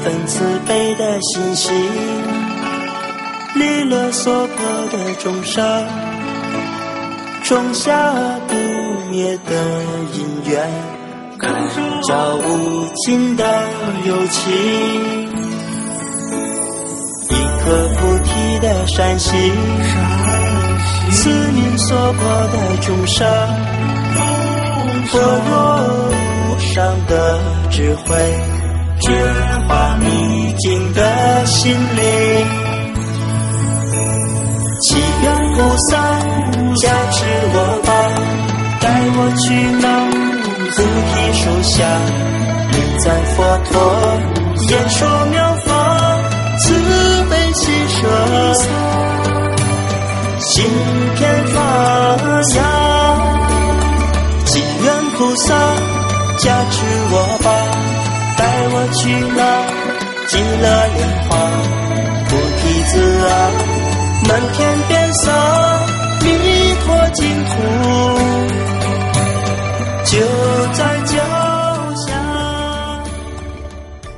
份慈悲的心性，离了所破的众生，种下不灭的因缘，照无尽的有情。一颗菩提的善心，慈悯所破的众生，般若无上的智慧，觉化迷境的心灵。祈愿菩萨加持我吧，带我去那菩提树下，礼赞佛陀，演说妙法，慈悲喜舍，行遍发扬。祈愿菩萨加持我吧，带我去那极乐莲花，菩提子啊，满天遍洒，弥陀净土就在家。